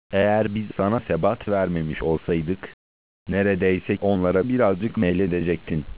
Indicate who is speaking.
Speaker 1: Eğer biz sana sebat vermemiş olsaydık, neredeyse onlara birazcık meyledecektin.